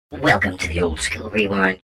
Welcome to the Old School Rewind.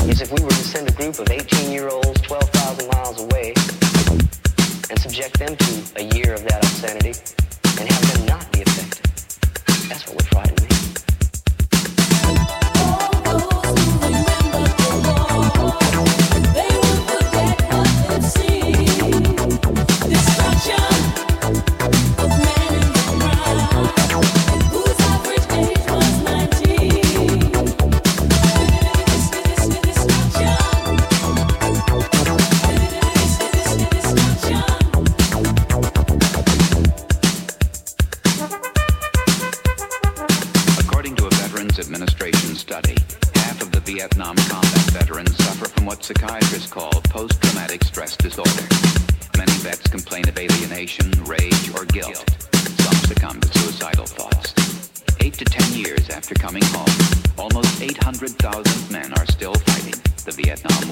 is if we were to send a group of 18-year-olds 12,000 miles away and subject them to a year of that obscenity and have them not be affected. That's what would frighten me. Vietnam combat veterans suffer from what psychiatrists call post-traumatic stress disorder. Many vets complain of alienation, rage, or guilt. Some succumb to suicidal thoughts. 8 to 10 years after coming home, almost 800,000 men are still fighting the Vietnam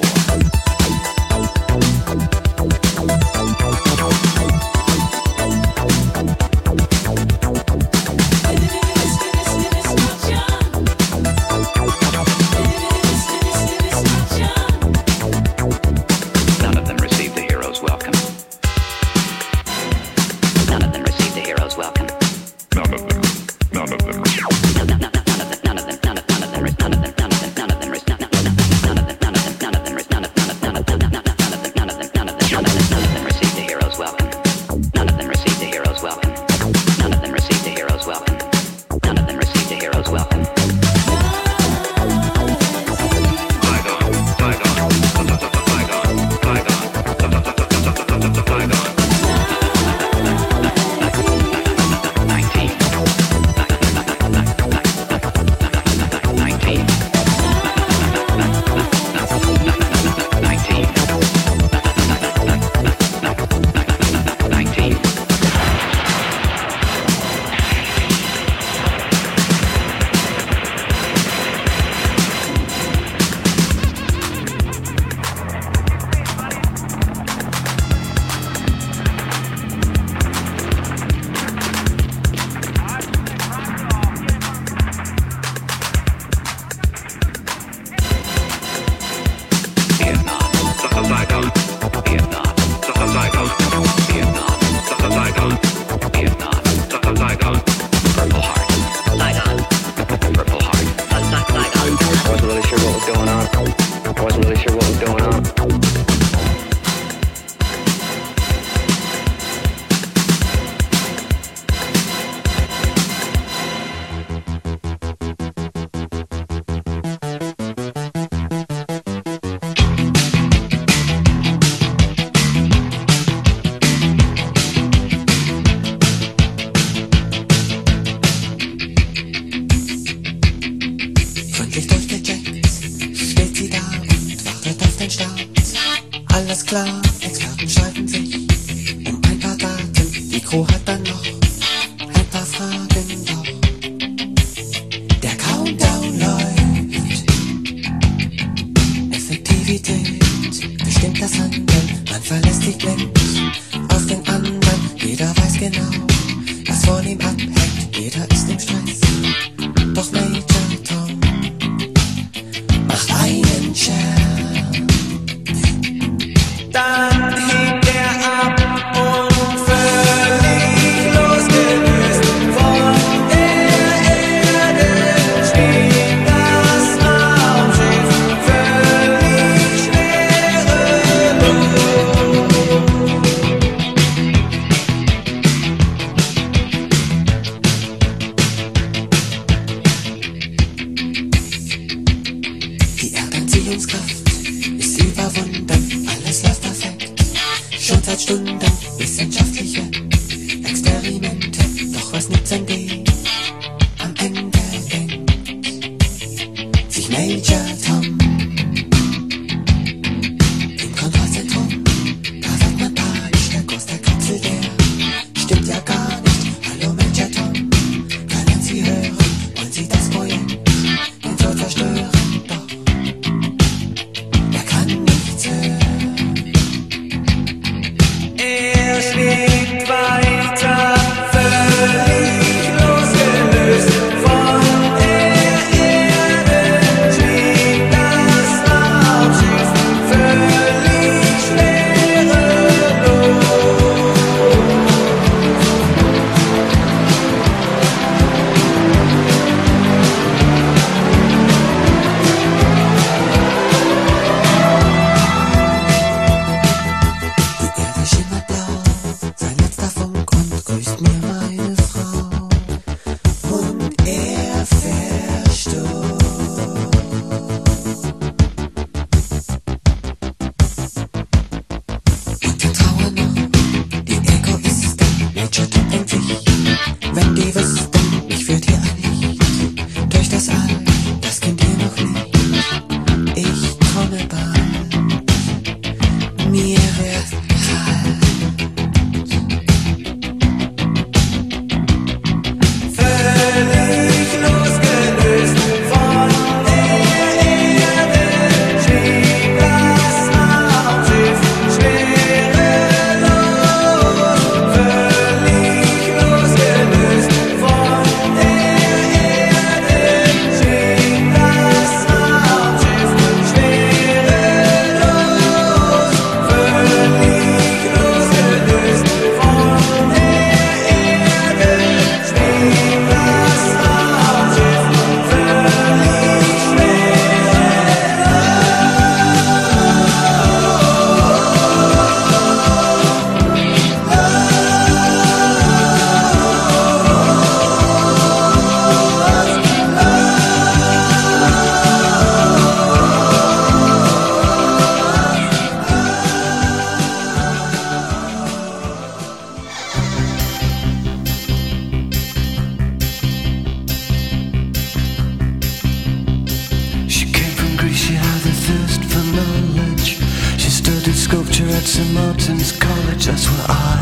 at St. Martin's College, that's where I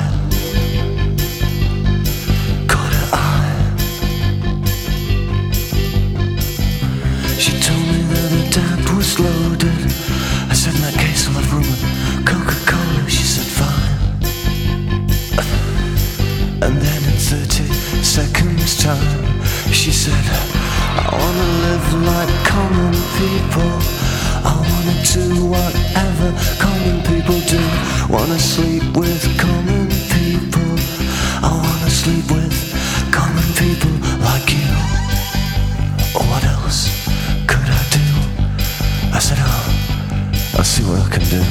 caught her eye. She told me that her dad was loaded. I said, in that case I'll have room with Coca-Cola. She said, fine. And then in 30 seconds time, she said, I wanna live like common people. I wanna do whatever common people do. Wanna sleep with common people. I wanna sleep with common people like you. What else could I do? I said, oh, I'll see what I can do.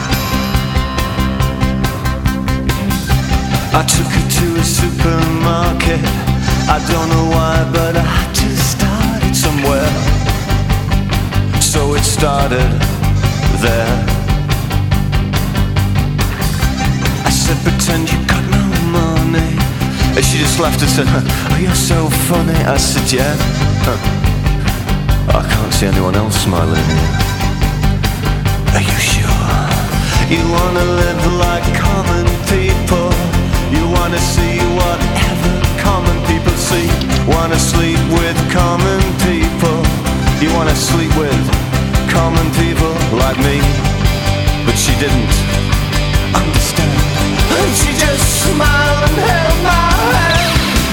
I took her to a supermarket. I don't know why, but I had to start it somewhere. So it started there. I said, pretend you got no money. And she just laughed and said, oh, you're so funny. I said, yeah. I can't see anyone else smiling here. Are you sure? You wanna live like common people. You wanna see whatever common people see. Wanna sleep with common people. You wanna sleep with common people like me. But she didn't understand. And she just smiled and held my hand.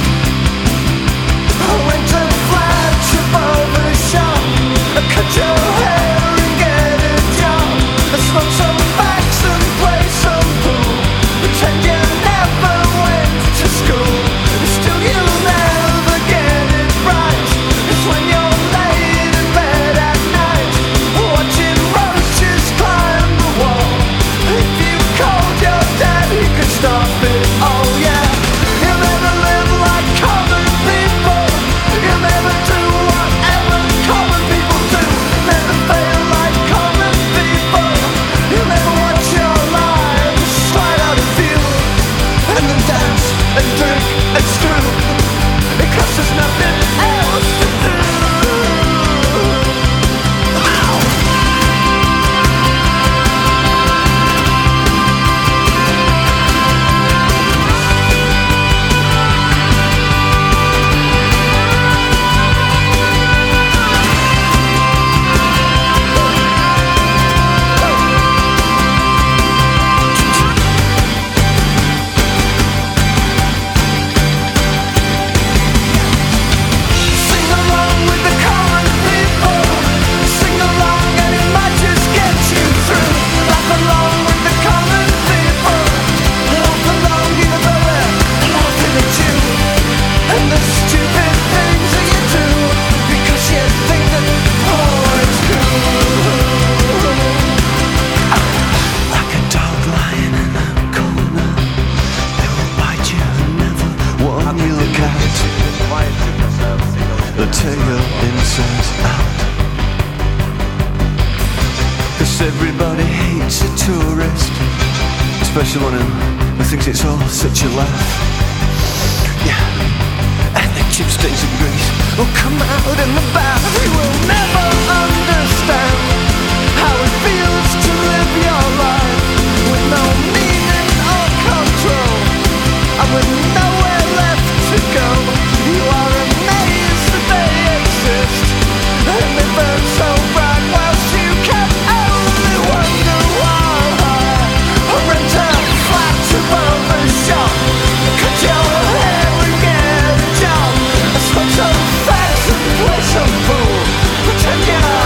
I went to flash above the shop. Cut your hair and get a job. Smoke some facts and play some pool. Pretend you never went to school. Still you'll never get it right. It's when you're laid in bed at night, watching roaches climb the wall. If you called your dad, he could stop it. Oh yeah. You'll never live like common people. You'll never do whatever common people do. Never fail like common people. You'll never watch your lives slide out of view. And then dance and drink and screw, because there's nothing else to do. Sing along with the common people. Sing along and it might just get you through. Laugh along with the common people. Laugh along even though they're laughing at you. And the stupid things that you do, because you think that oh, it's cool. Like a dog lying in a corner, they will bite you and never warn you. Look out, they'll tear your insides out. 'Cause everybody hates a tourist, especially one who thinks it's all such a laugh. Yeah, and the chipsticks and grease will come out in the bath. You will never understand how it feels to live your life with no meaning or control, and with nowhere left to go. You are amazed that they exist, and they burn so bright whilst you can only wonder why. Rent a flat above the shop. Cut your hair and get a job. Smoke some facts and play some pool. Pretend you're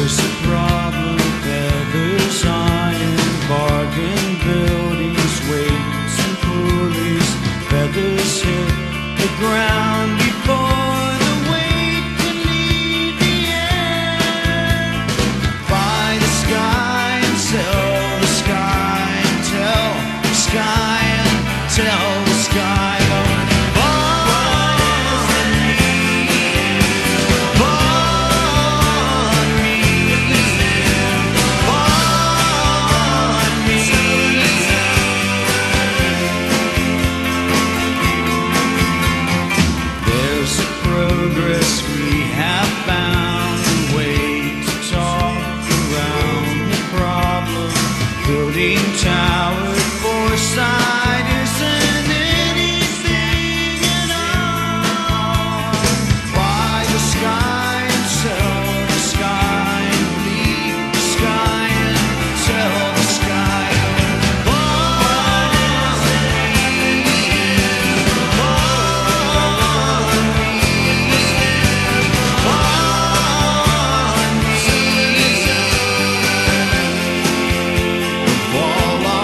There's a problem, feathers, iron, bargain buildings, weights and pulleys. Feathers hit the ground before the weight can leave the air. Buy the sky and sell the sky and tell the sky and tell the sky. Tower foresight isn't anything at all. Buy the sky and sell the sky and leave the sky and tell the sky. All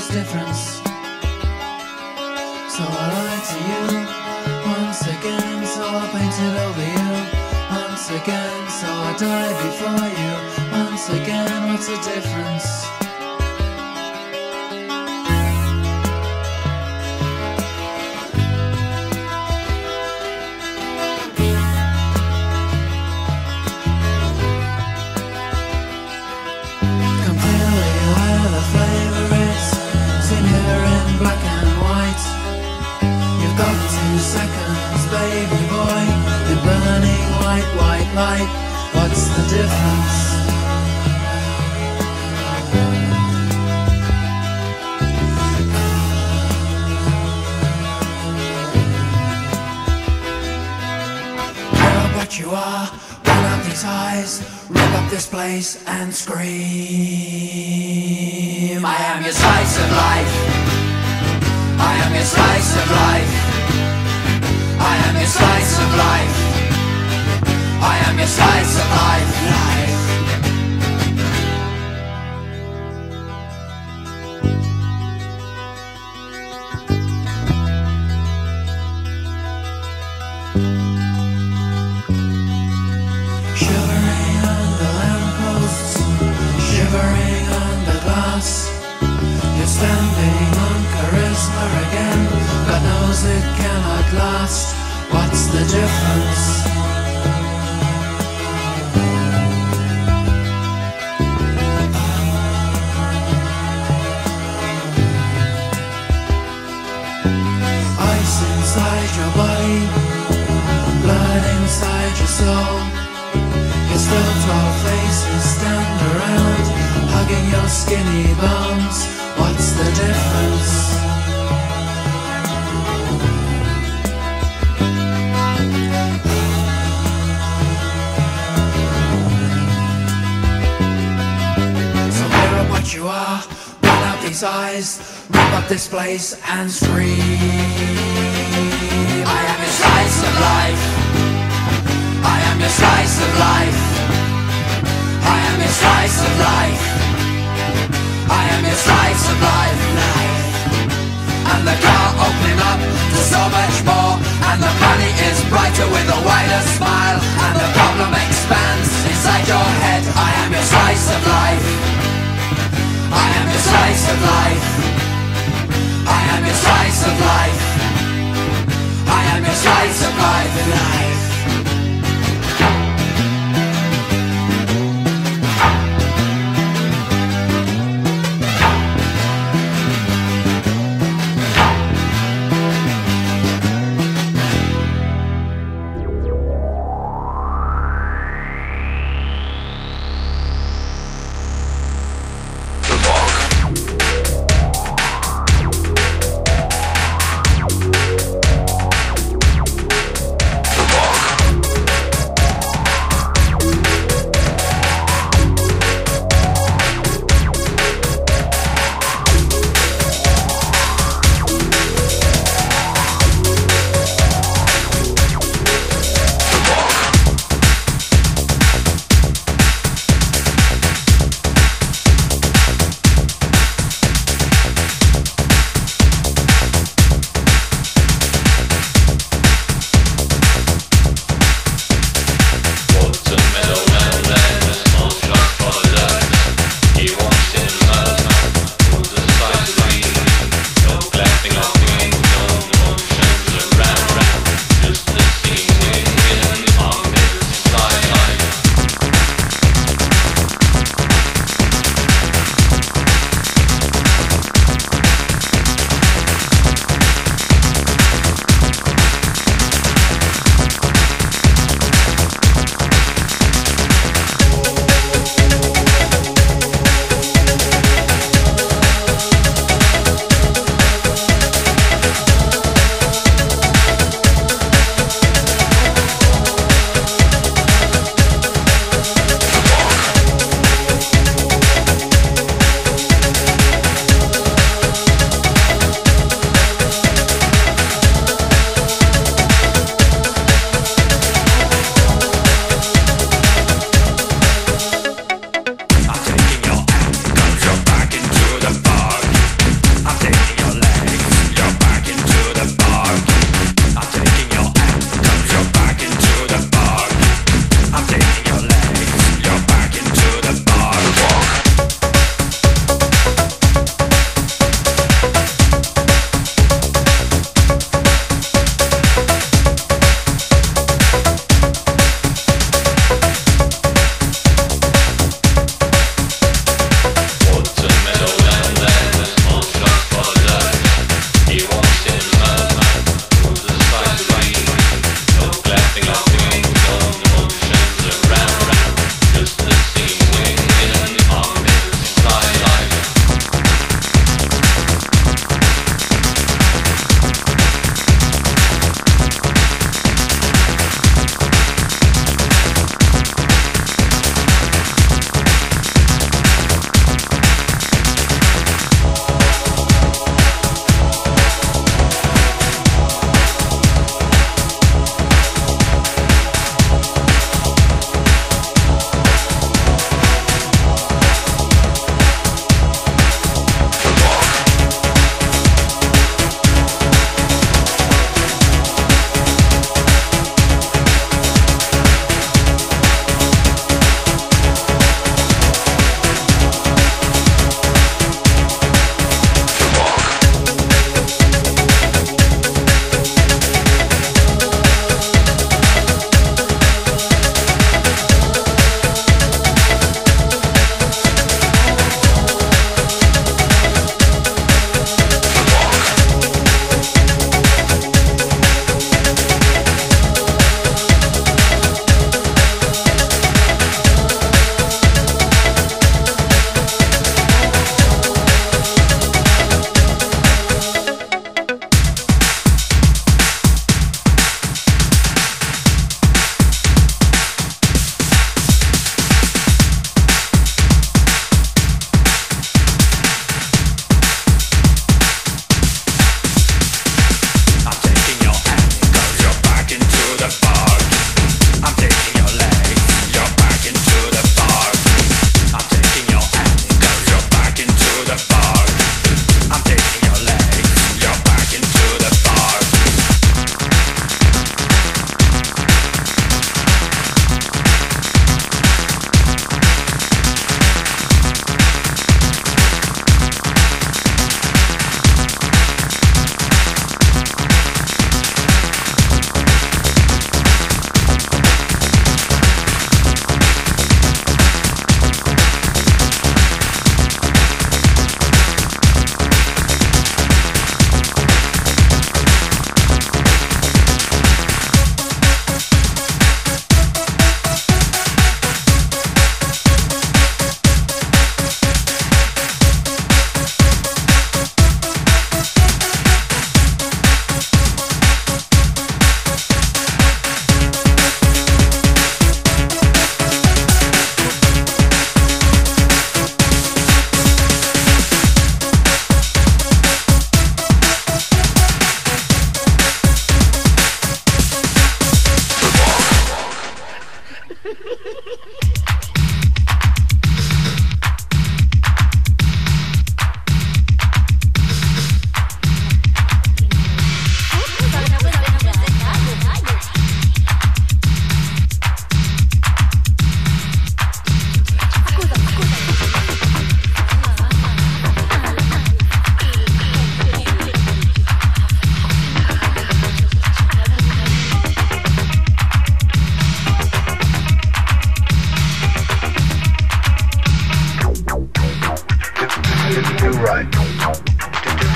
this difference. So I lied to you once again, so I painted over you once again, so I died before you once again. What's the difference? Seconds, baby boy, in burning white, white light. What's the difference? You're what you are, open up these eyes, rip up this place and scream. I am your slice of life. I am your slice of life. I am your slice of life. I am your slice of life. Shivering under lampposts, shivering under glass. You're standing on charisma again. God knows it cannot last. What's the difference? Ice inside your body, blood inside your soul. Your still 12 faces stand around, hugging your skinny bones. What's the difference? You are, run out these eyes, rip up this place and scream. I am your slice of life. I am your slice of life. I am your slice of life. I am your slice of life. And the car opening up to so much more, and the money is brighter with a wider smile, and the problem expands inside your head. I am your slice of life. I am your slice of life. I am your slice of life. I am your slice of life.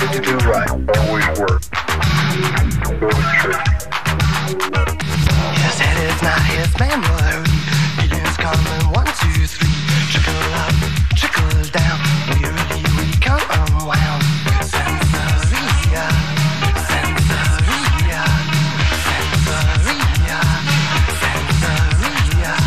Do right, always work. Go to church. His head is not his memory. Feelings coming 1, 2, 3. Trickle up, trickle down. Wearily we come unwound. Sensoria, sensoria, sensoria, sensoria.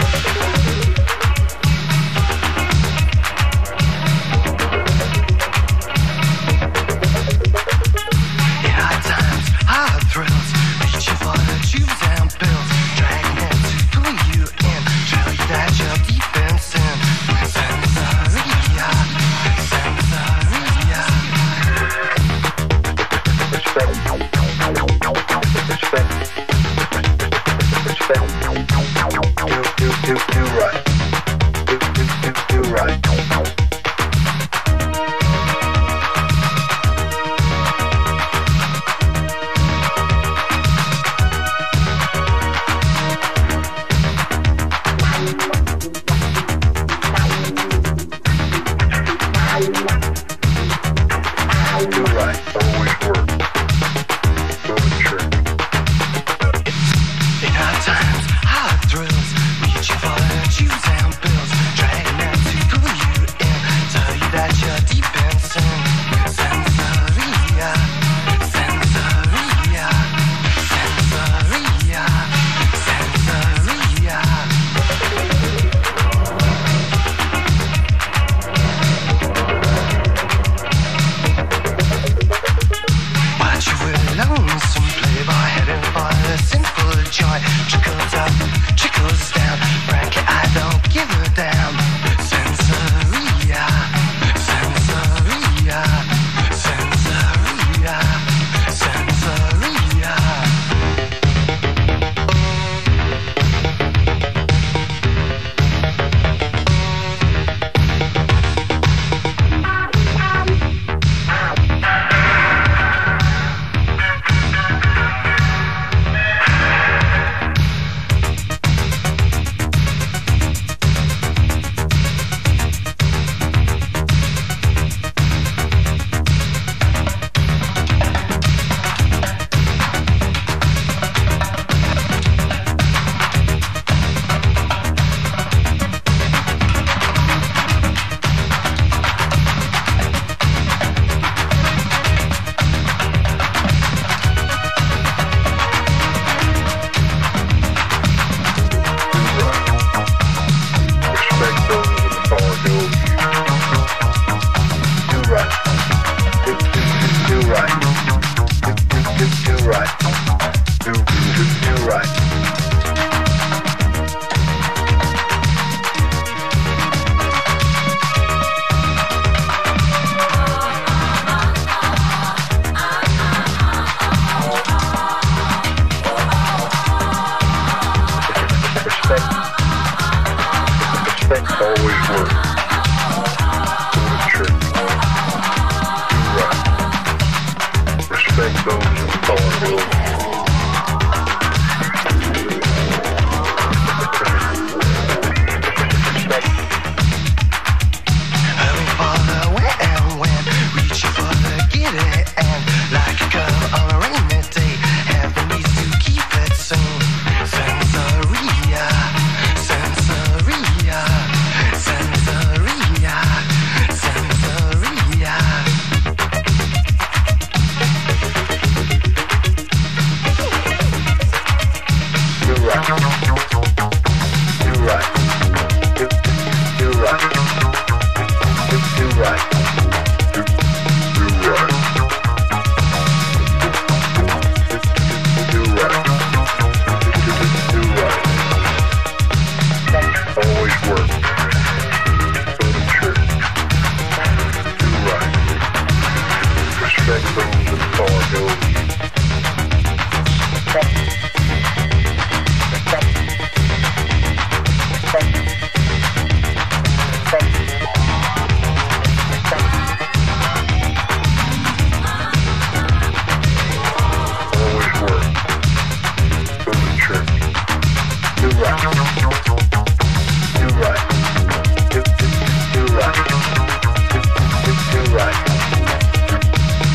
In hard times, hard thrills. Reaching for the tubes and pills. Dragnet to pull you in. Tell you that you're deep in sin. Sensoria, sensoria. Respect. Do right. Do right. Do right, always work. Go to church. In hard times, hard thrills. Reaching for the tubes and pills. Dragnet to pull you in. Tell you that you're deep in sin. Sensoria, sensoria, sensoria, sensoria. Watch you with lonesome playboy heading for the sinful joy. Trickles up, trickles down. Frankly, I don't give a damn. Sensoria, sensoria, sensoria, sensoria. Respect those with the power to do right. Do right. Do right. Do right. Respect always work. Go to church. Do right. Respect those in power to Hurry for the where and when. Reaching for the get it and like a curve on a rainy day. Heaven needs to keep it sane. Sensoria, sensoria, sensoria, sensoria. do right. Do right. Do right. Do right. Do right. Do right. Do right. Always work. Go to church. Do right. Respect those in authority. Always work. Go to church. Do right. Do right. Do right. Do right.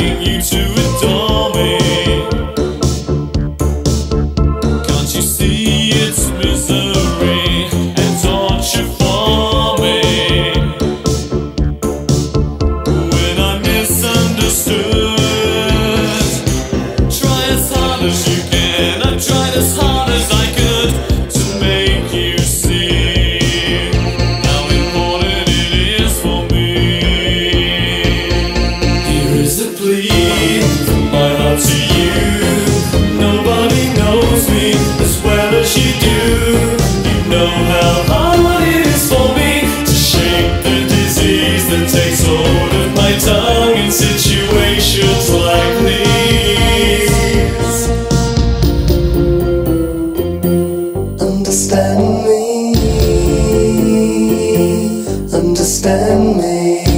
asking you to adore me. Can't you see it's misery and torture for me? When I misunderstood, try as hard as you can. I tried as hard as I could to make you see how important it is for me. Here is a plea from my heart to you. Nobody knows me as well as you do. You know how hard it is for me to shake the disease that takes hold of my tongue in situations like these. Understand me, understand me,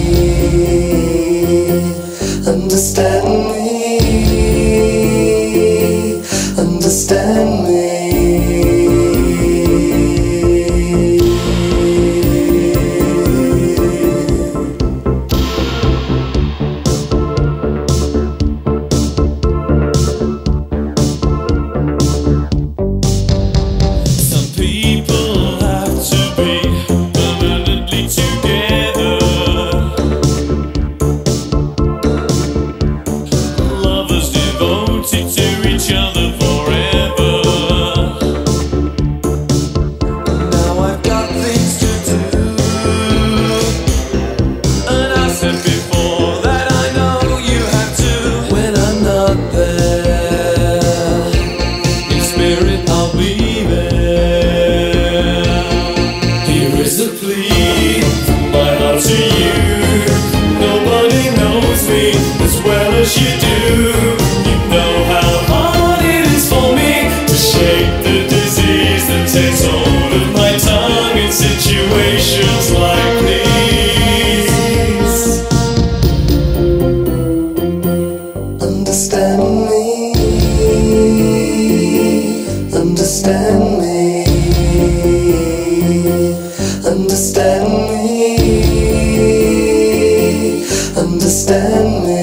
understand me, understand me. Some people have to be permanently together. Lovers devoted to each other forever. Now I've got things to do, and I said before that I know you have to. When I'm not there, in spirit I'll be there. Here is a plea from my heart to you. Nobody knows me as well as you do. You know how hard it is for me to shake the disease that takes hold of my tongue in situations like these. Understand me, understand me, understand me, understand me.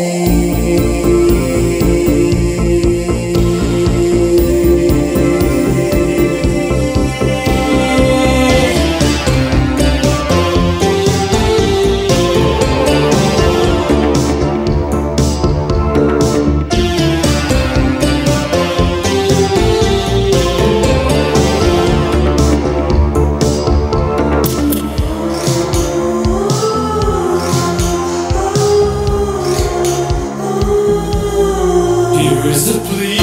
Here is a plea